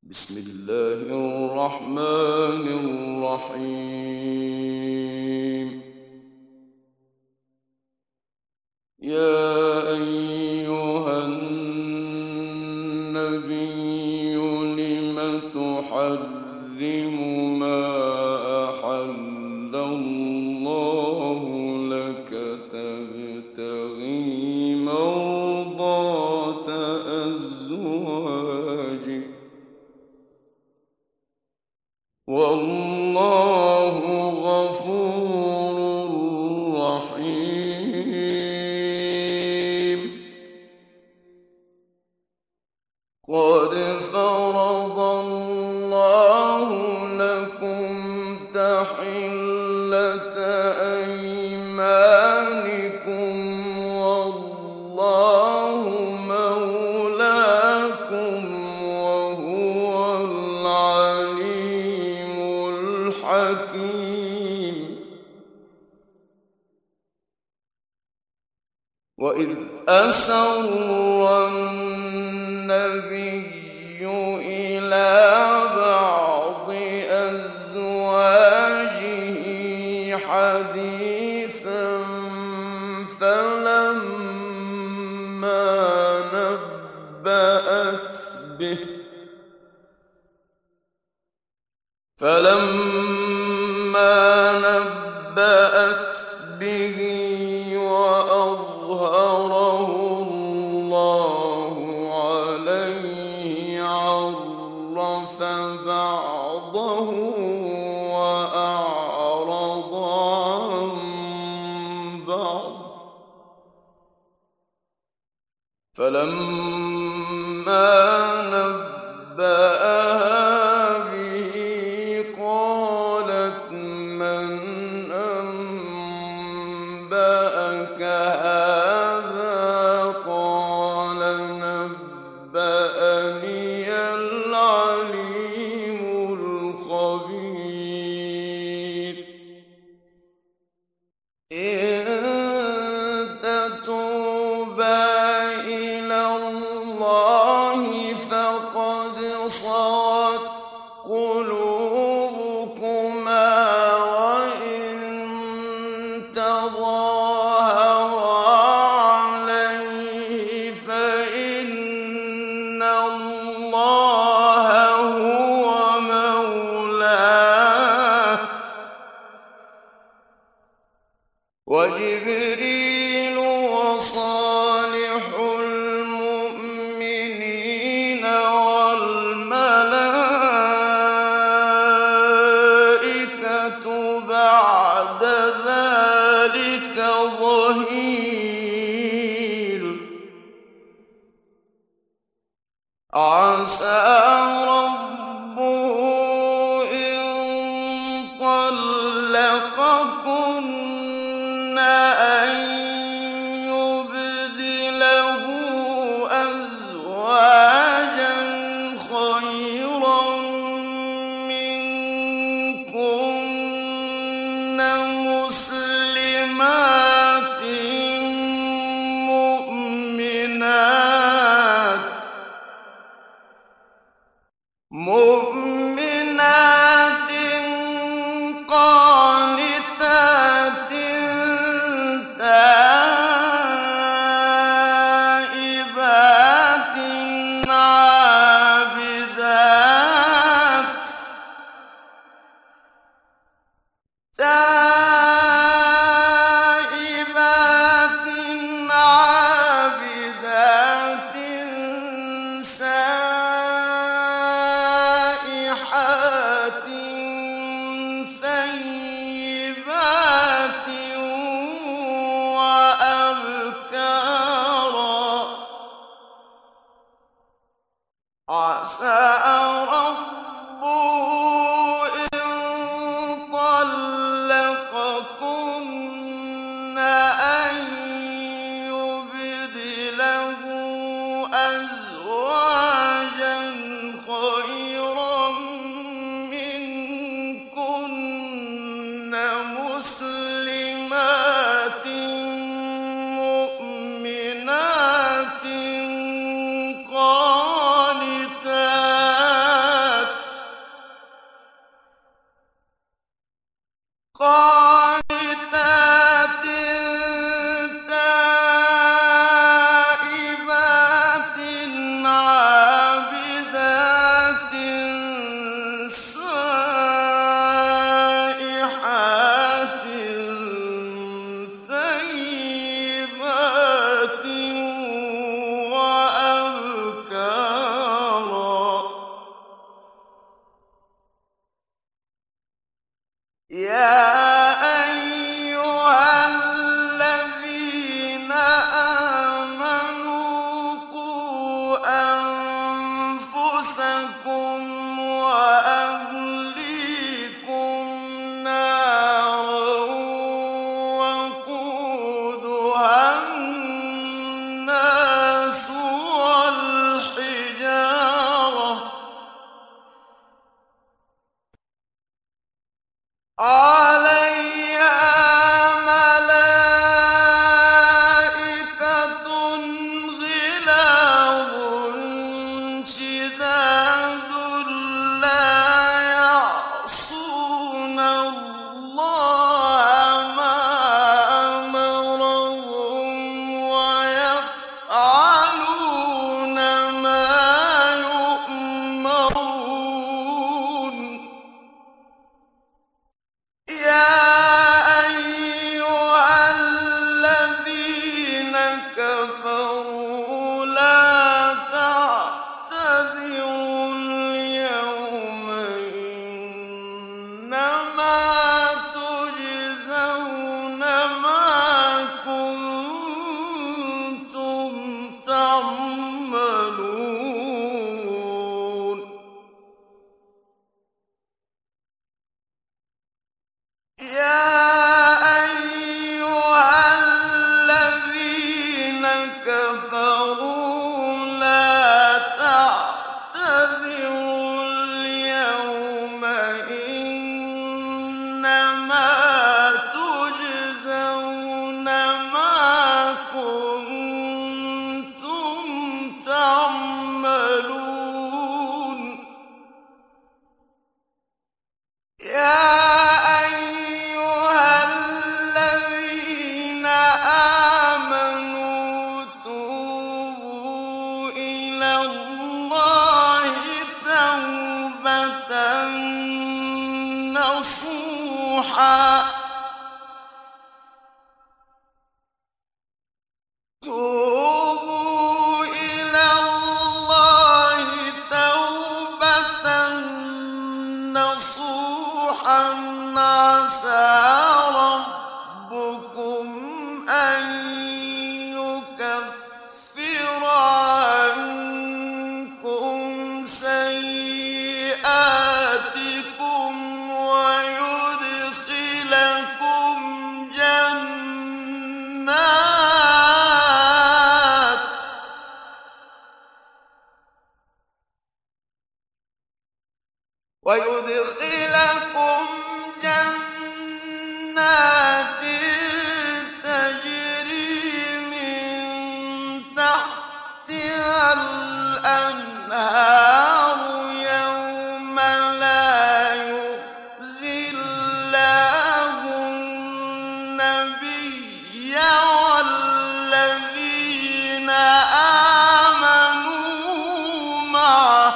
بسم الله الرحمن الرحيم. يا أيها النبي لم تحرم ما أحل الله لك تبتغي مرضات أزواجك والله غفور رحيم. قد فرض الله لكم تحلة أيمانكم والله مولاكم وهو العليم الحكيم. وإذ أسر النبي إلى بعض أزواجه حديثا فلما نبأت به وأظهره الله عليه عرف بعضه وأعرض عن بعض. فلما نبأها به قالت من أنبأك هذا؟ قال نبأني العليم الخبير. إن تتوبا إلى الله فقد صغت قلوبكما وإن تظاهرا عليه فإن الله هو مولاه وجبريل وصالح المؤمنين والملائكة بعد ذلك ظهير. عسى ربه إن طلقكن أن يبدله أزواجا خيرا منكن مسلمات مؤمنات قانتات تائبات عابدات سائحات ثيبات وأبكارا. عسى ربه إن طلقكن أن يبدله أزواجا خيرا منكن مسلمات مؤمنات قانتات قانتات تائبات عابدات سائحات ثيبات وأبكارا يا أيها الذين آمنوا قوا أنفسكم وأهليكم نارا وقودها الناس والحجارة عليها ملائكة غلاظ شداد لا يعصون الله ما أمرهم ويفعلون ما يؤمرون يا أيها الذين كفروا لا تعتذروا اليوم إنما تجزون ما كنتم تعملون يا أيها الذين كفروا لا تعتذروا اليوم إنما تجزون ما كنتم تعملون يا أيها الذين آمنوا توبوا إلى الله توبة نصوحا توبوا إلى الله توبة نصوحا عسى ربكم أن يكفر عنكم سيئاتكم ويدخلكم جنات تجري من تحتها الأنهار يوم لا يخزي الله النبي والذين آمنوا معه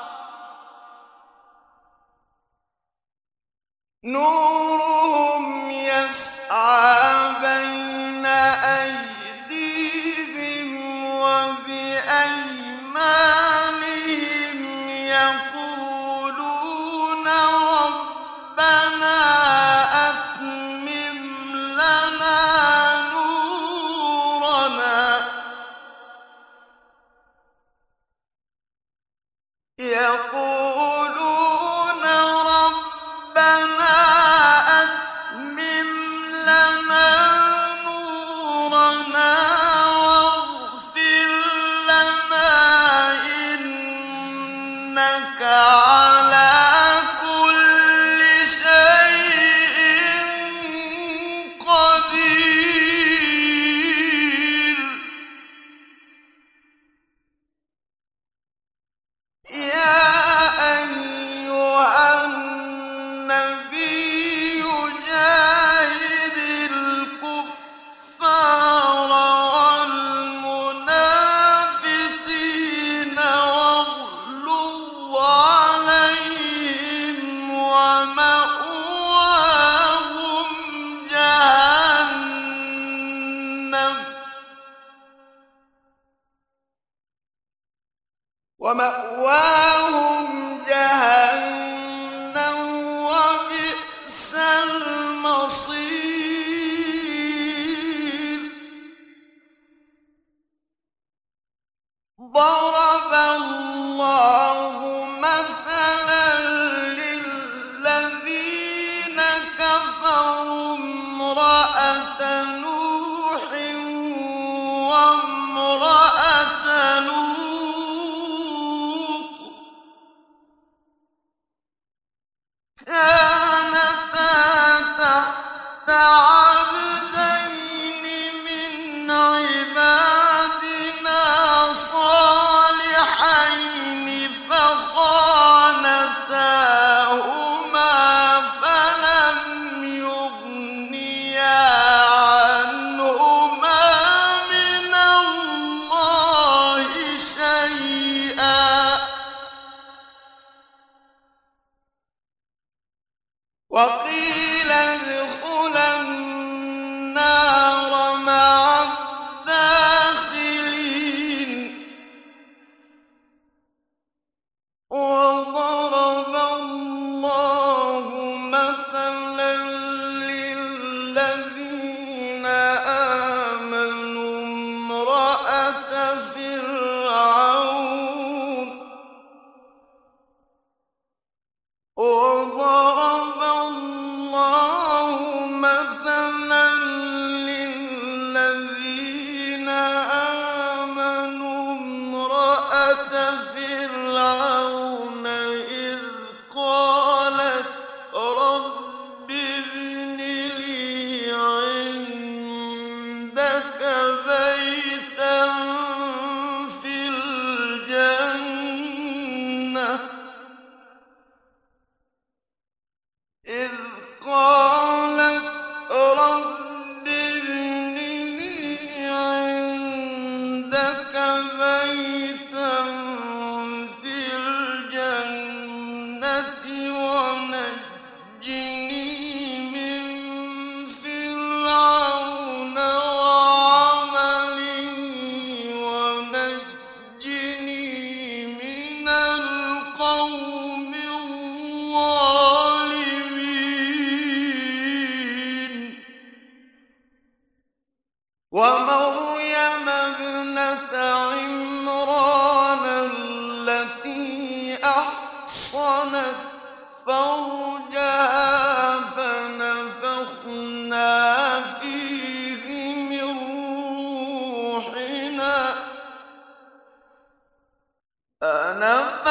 نورهم يسعى بين أيديهم وبأيمانهم يقولون ربنا أتمم لنا نورنا يقولون ربنا أتمم لنا نورنا واغفر لنا إنك على كل شيء قدير يا أيها النبي جاهد مثلا للذين كفروا امرأة نوح وامرأة لوط كانتا تحت عبدين من عبادنا صالحين فخانتاهما فلم يغنيا عنهما من الله شيئا وقيل ادخلا النار مع الداخلين وضرب الله مثلا للذين آمنوا امرأة فرعون وضرب الله مثلا للذين آمنوا امرأة فرعون إذ قالت رب ابن لي عندك بيتا في الجنة إذ قالت رب ابن لي عندك بيتا في الجنة ونجني من فرعون وعمله ونجني من القوم الظالمين ومريم ابنة عمران التي أحصنت فرجها فنفخنا فيه من روحنا